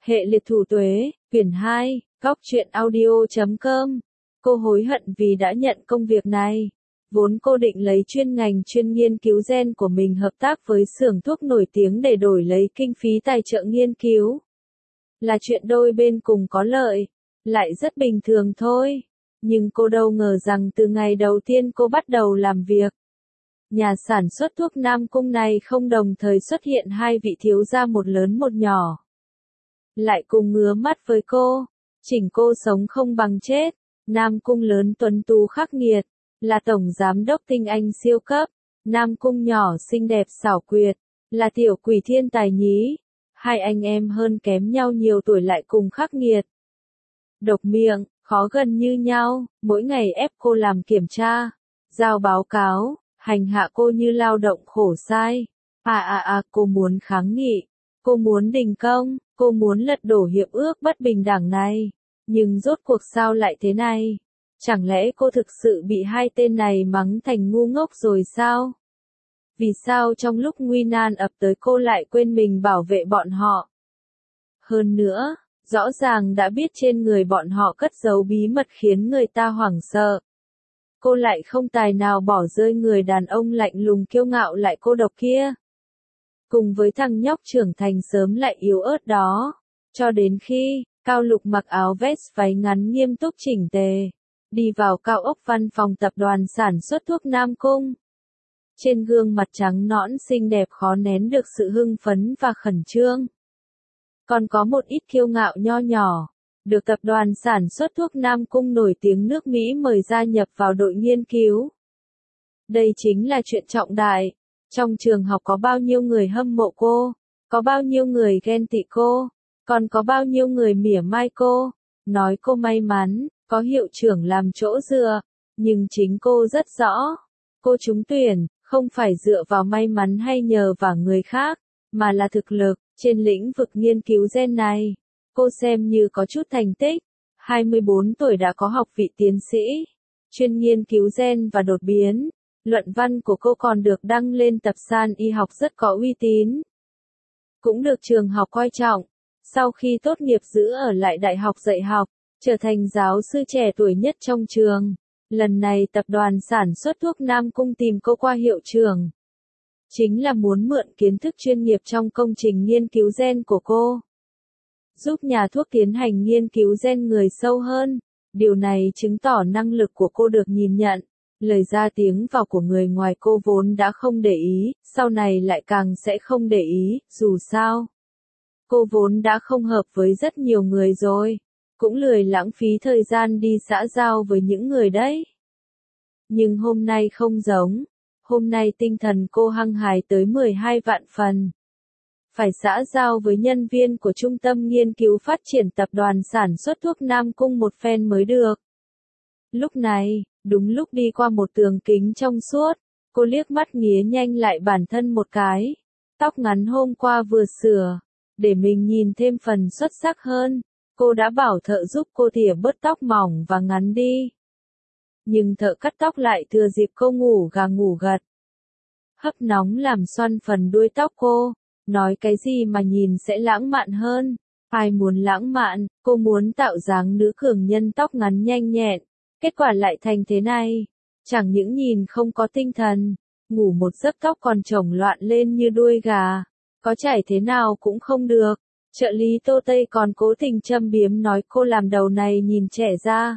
Hệ liệt thủ tuế, quyển 2, Góc truyện audio.com. Cô hối hận vì đã nhận công việc này. Vốn cô định lấy chuyên ngành chuyên nghiên cứu gen của mình hợp tác với xưởng thuốc nổi tiếng để đổi lấy kinh phí tài trợ nghiên cứu. Là chuyện đôi bên cùng có lợi, lại rất bình thường thôi. Nhưng cô đâu ngờ rằng từ ngày đầu tiên cô bắt đầu làm việc, nhà sản xuất thuốc Nam Cung này không đồng thời xuất hiện hai vị thiếu gia một lớn một nhỏ. Lại cùng ngứa mắt với cô, chỉnh cô sống không bằng chết. Nam Cung lớn tuấn tú khắc nghiệt, là tổng giám đốc tinh anh siêu cấp. Nam Cung nhỏ xinh đẹp xảo quyệt, là tiểu quỷ thiên tài nhí. Hai anh em hơn kém nhau nhiều tuổi lại cùng khắc nghiệt. Độc miệng, khó gần như nhau, mỗi ngày ép cô làm kiểm tra, giao báo cáo, hành hạ cô như lao động khổ sai. Cô muốn kháng nghị, cô muốn đình công, cô muốn lật đổ hiệp ước bất bình đẳng này. Nhưng rốt cuộc sao lại thế này? Chẳng lẽ cô thực sự bị hai tên này mắng thành ngu ngốc rồi sao? Vì sao trong lúc nguy nan ập tới cô lại quên mình bảo vệ bọn họ? Hơn nữa, rõ ràng đã biết trên người bọn họ cất giấu bí mật khiến người ta hoảng sợ. Cô lại không tài nào bỏ rơi người đàn ông lạnh lùng kiêu ngạo lại cô độc kia. Cùng với thằng nhóc trưởng thành sớm lại yếu ớt đó. Cho đến khi, Cao Lục mặc áo vest váy ngắn nghiêm túc chỉnh tề, đi vào cao ốc văn phòng tập đoàn sản xuất thuốc Nam Cung. Trên gương mặt trắng nõn xinh đẹp khó nén được sự hưng phấn và khẩn trương. Còn có một ít kiêu ngạo nho nhỏ, được tập đoàn sản xuất thuốc Nam Cung nổi tiếng nước Mỹ mời gia nhập vào đội nghiên cứu. Đây chính là chuyện trọng đại. Trong trường học có bao nhiêu người hâm mộ cô, có bao nhiêu người ghen tị cô, còn có bao nhiêu người mỉa mai cô, nói cô may mắn, có hiệu trưởng làm chỗ dựa, nhưng chính cô rất rõ, cô trúng tuyển, không phải dựa vào may mắn hay nhờ vào người khác, mà là thực lực, trên lĩnh vực nghiên cứu gen này. Cô xem như có chút thành tích, 24 tuổi đã có học vị tiến sĩ, chuyên nghiên cứu gen và đột biến. Luận văn của cô còn được đăng lên tập san y học rất có uy tín. Cũng được trường học coi trọng. Sau khi tốt nghiệp giữ ở lại đại học dạy học, trở thành giáo sư trẻ tuổi nhất trong trường. Lần này tập đoàn sản xuất thuốc Nam Cung tìm cô qua hiệu trưởng. Chính là muốn mượn kiến thức chuyên nghiệp trong công trình nghiên cứu gen của cô. Giúp nhà thuốc tiến hành nghiên cứu gen người sâu hơn. Điều này chứng tỏ năng lực của cô được nhìn nhận. Lời ra tiếng vào của người ngoài cô vốn đã không để ý, sau này lại càng sẽ không để ý, dù sao. Cô vốn đã không hợp với rất nhiều người rồi, cũng lười lãng phí thời gian đi xã giao với những người đấy. Nhưng hôm nay không giống, hôm nay tinh thần cô hăng hái tới 12 vạn phần. Phải xã giao với nhân viên của Trung tâm Nghiên cứu Phát triển Tập đoàn Sản xuất thuốc Nam Cung một phen mới được. Lúc này, đúng lúc đi qua một tường kính trong suốt, cô liếc mắt nghía nhanh lại bản thân một cái. Tóc ngắn hôm qua vừa sửa, để mình nhìn thêm phần xuất sắc hơn, cô đã bảo thợ giúp cô tỉa bớt tóc mỏng và ngắn đi. Nhưng thợ cắt tóc lại thừa dịp cô ngủ gà ngủ gật. Hấp nóng làm xoăn phần đuôi tóc cô, nói cái gì mà nhìn sẽ lãng mạn hơn. Ai muốn lãng mạn, cô muốn tạo dáng nữ cường nhân tóc ngắn nhanh nhẹn. Kết quả lại thành thế này, chẳng những nhìn không có tinh thần, ngủ một giấc tóc còn chổng loạn lên như đuôi gà, có chảy thế nào cũng không được. Trợ lý Tô Tây còn cố tình châm biếm nói cô làm đầu này nhìn trẻ ra.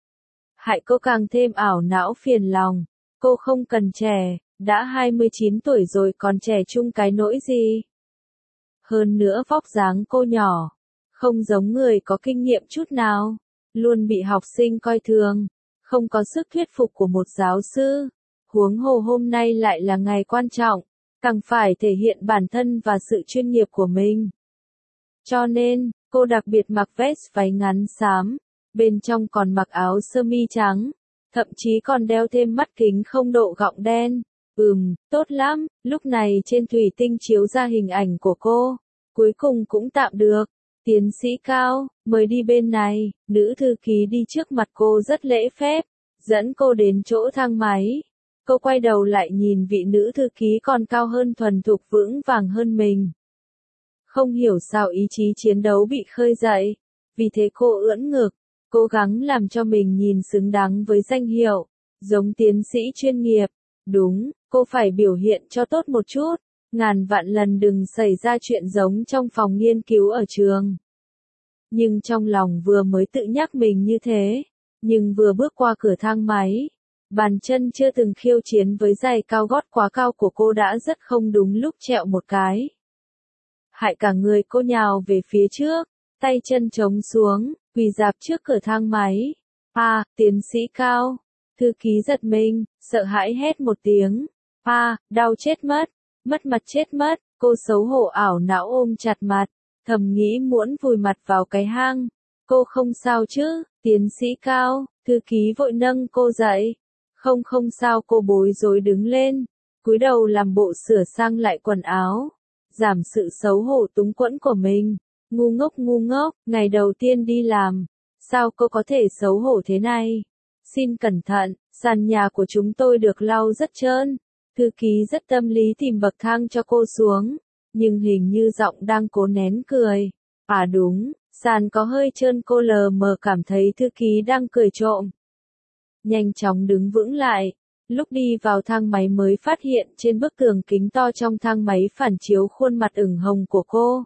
Hại cô càng thêm ảo não phiền lòng, cô không cần trẻ, đã 29 tuổi rồi còn trẻ chung cái nỗi gì. Hơn nữa vóc dáng cô nhỏ, không giống người có kinh nghiệm chút nào. Luôn bị học sinh coi thường, không có sức thuyết phục của một giáo sư. Huống hồ hôm nay lại là ngày quan trọng, càng phải thể hiện bản thân và sự chuyên nghiệp của mình. Cho nên, cô đặc biệt mặc vest váy ngắn xám, bên trong còn mặc áo sơ mi trắng, thậm chí còn đeo thêm mắt kính không độ gọng đen. Tốt lắm, lúc này trên thủy tinh chiếu ra hình ảnh của cô, cuối cùng cũng tạm được. Tiến sĩ Cao, mời đi bên này, nữ thư ký đi trước mặt cô rất lễ phép, dẫn cô đến chỗ thang máy. Cô quay đầu lại nhìn vị nữ thư ký còn cao hơn thuần thục vững vàng hơn mình. Không hiểu sao ý chí chiến đấu bị khơi dậy. Vì thế cô ưỡn ngực, cố gắng làm cho mình nhìn xứng đáng với danh hiệu, giống tiến sĩ chuyên nghiệp. Đúng, cô phải biểu hiện cho tốt một chút. Ngàn vạn lần đừng xảy ra chuyện giống trong phòng nghiên cứu ở trường. Nhưng trong lòng vừa mới tự nhắc mình như thế, nhưng vừa bước qua cửa thang máy, bàn chân chưa từng khiêu chiến với giày cao gót quá cao của cô đã rất không đúng lúc trẹo một cái. Hại cả người cô nhào về phía trước, tay chân chống xuống, quỳ rạp trước cửa thang máy. Tiến sĩ Cao. Thư ký giật mình, sợ hãi hét một tiếng. Đau chết mất, mất mặt chết mất, cô xấu hổ ảo não ôm chặt mặt, thầm nghĩ muốn vùi mặt vào cái hang. Cô không sao chứ, tiến sĩ Cao, thư ký vội nâng cô dậy. Không sao, cô bối rối đứng lên, cúi đầu làm bộ sửa sang lại quần áo, giảm sự xấu hổ túng quẫn của mình. Ngu ngốc, ngày đầu tiên đi làm, sao cô có thể xấu hổ thế này? Xin cẩn thận, sàn nhà của chúng tôi được lau rất trơn. Thư ký rất tâm lý tìm bậc thang cho cô xuống, nhưng hình như giọng đang cố nén cười. Đúng, sàn có hơi trơn, cô lờ mờ cảm thấy thư ký đang cười trộm. Nhanh chóng đứng vững lại, lúc đi vào thang máy mới phát hiện trên bức tường kính to trong thang máy phản chiếu khuôn mặt ửng hồng của cô.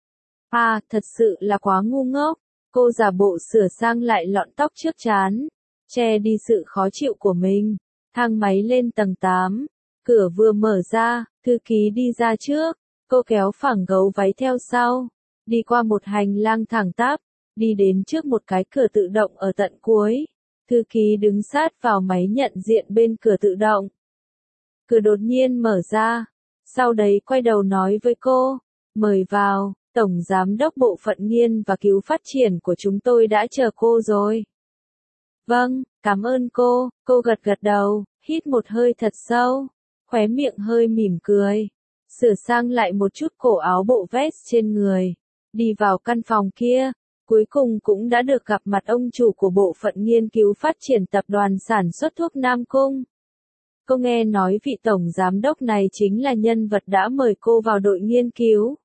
Thật sự là quá ngu ngốc, cô giả bộ sửa sang lại lọn tóc trước trán, che đi sự khó chịu của mình. Thang máy lên tầng 8, cửa vừa mở ra, thư ký đi ra trước, cô kéo phẳng gấu váy theo sau, đi qua một hành lang thẳng tắp, đi đến trước một cái cửa tự động ở tận cuối. Thư ký đứng sát vào máy nhận diện bên cửa tự động. Cửa đột nhiên mở ra, sau đấy quay đầu nói với cô, mời vào, Tổng Giám đốc Bộ phận Nghiên và Cứu Phát triển của chúng tôi đã chờ cô rồi. Vâng, cảm ơn cô gật đầu, hít một hơi thật sâu, khóe miệng hơi mỉm cười, sửa sang lại một chút cổ áo bộ vest trên người, đi vào căn phòng kia. Cuối cùng cũng đã được gặp mặt ông chủ của Bộ phận Nghiên cứu Phát triển Tập đoàn Sản xuất Thuốc Nam Cung. Cô nghe nói vị tổng giám đốc này chính là nhân vật đã mời cô vào đội nghiên cứu.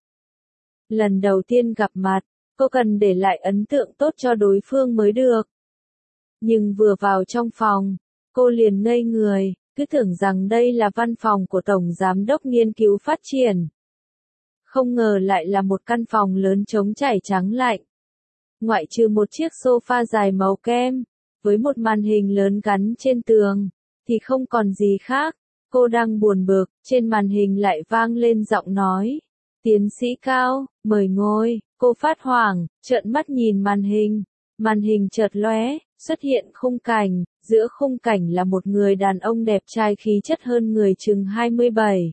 Lần đầu tiên gặp mặt, cô cần để lại ấn tượng tốt cho đối phương mới được. Nhưng vừa vào trong phòng, cô liền ngây người, cứ tưởng rằng đây là văn phòng của Tổng Giám đốc Nghiên cứu Phát triển. Không ngờ lại là một căn phòng lớn trống trải trắng lạnh. Ngoại trừ một chiếc sofa dài màu kem, với một màn hình lớn gắn trên tường, thì không còn gì khác. Cô đang buồn bực, trên màn hình lại vang lên giọng nói. Tiến sĩ Cao, mời ngồi. Cô phát hoảng, trợn mắt nhìn màn hình chợt lóe, xuất hiện khung cảnh, giữa khung cảnh là một người đàn ông đẹp trai khí chất hơn người chừng 27,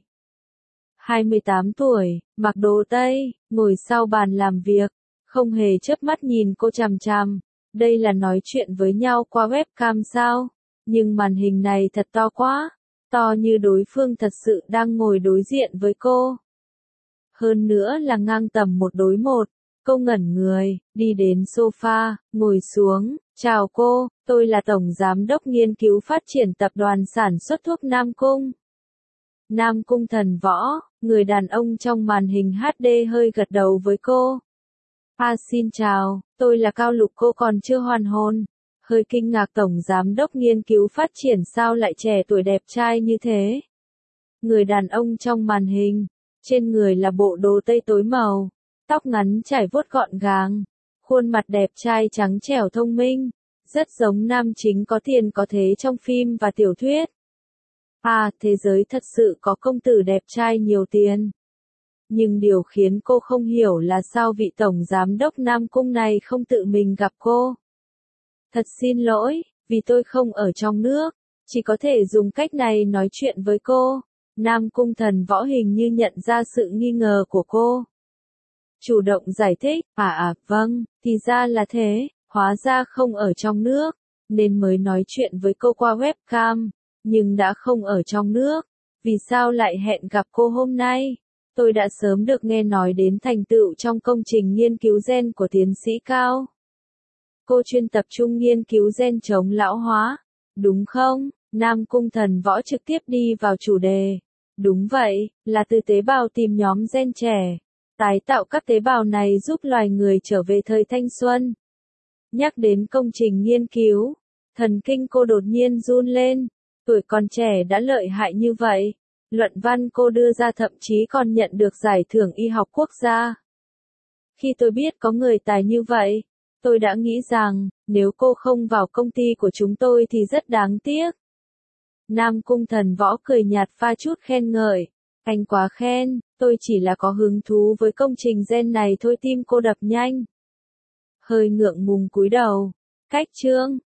28 tuổi, mặc đồ Tây, ngồi sau bàn làm việc, không hề chớp mắt nhìn cô chằm chằm. Đây là nói chuyện với nhau qua webcam sao? Nhưng màn hình này thật to quá, to như đối phương thật sự đang ngồi đối diện với cô. Hơn nữa là ngang tầm một đối một. Cô ngẩn người, đi đến sofa, ngồi xuống. Chào cô, tôi là Tổng Giám đốc Nghiên cứu Phát triển Tập đoàn Sản xuất Thuốc Nam Cung. Nam Cung Thần Võ, người đàn ông trong màn hình HD hơi gật đầu với cô. Xin chào, tôi là Cao Lục. Cô còn chưa hoàn hồn. Hơi kinh ngạc, Tổng Giám đốc Nghiên cứu Phát triển sao lại trẻ tuổi đẹp trai như thế. Người đàn ông trong màn hình, trên người là bộ đồ tây tối màu, tóc ngắn trải vuốt gọn gàng, khuôn mặt đẹp trai trắng trẻo thông minh, rất giống nam chính có tiền có thế trong phim và tiểu thuyết. Thế giới thật sự có công tử đẹp trai nhiều tiền. Nhưng điều khiến cô không hiểu là sao vị Tổng Giám đốc Nam Cung này không tự mình gặp cô. Thật xin lỗi, vì tôi không ở trong nước, chỉ có thể dùng cách này nói chuyện với cô. Nam Cung Thần Võ hình như nhận ra sự nghi ngờ của cô. Chủ động giải thích, vâng, thì ra là thế, hóa ra không ở trong nước, nên mới nói chuyện với cô qua webcam, nhưng đã không ở trong nước, vì sao lại hẹn gặp cô hôm nay? Tôi đã sớm được nghe nói đến thành tựu trong công trình nghiên cứu gen của tiến sĩ Cao. Cô chuyên tập trung nghiên cứu gen chống lão hóa, đúng không? Nam Cung Thần Võ trực tiếp đi vào chủ đề. Đúng vậy, là từ tế bào tìm nhóm gen trẻ. Tái tạo các tế bào này giúp loài người trở về thời thanh xuân. Nhắc đến công trình nghiên cứu, thần kinh cô đột nhiên run lên. Tuổi còn trẻ đã lợi hại như vậy. Luận văn cô đưa ra thậm chí còn nhận được giải thưởng y học quốc gia. Khi tôi biết có người tài như vậy, tôi đã nghĩ rằng, nếu cô không vào công ty của chúng tôi thì rất đáng tiếc. Nam Cung Thần Võ cười nhạt pha chút khen ngợi. Anh quá khen, tôi chỉ là có hứng thú với công trình gen này thôi. Tim cô đập nhanh. Hơi ngượng ngùng cúi đầu. Cách chương.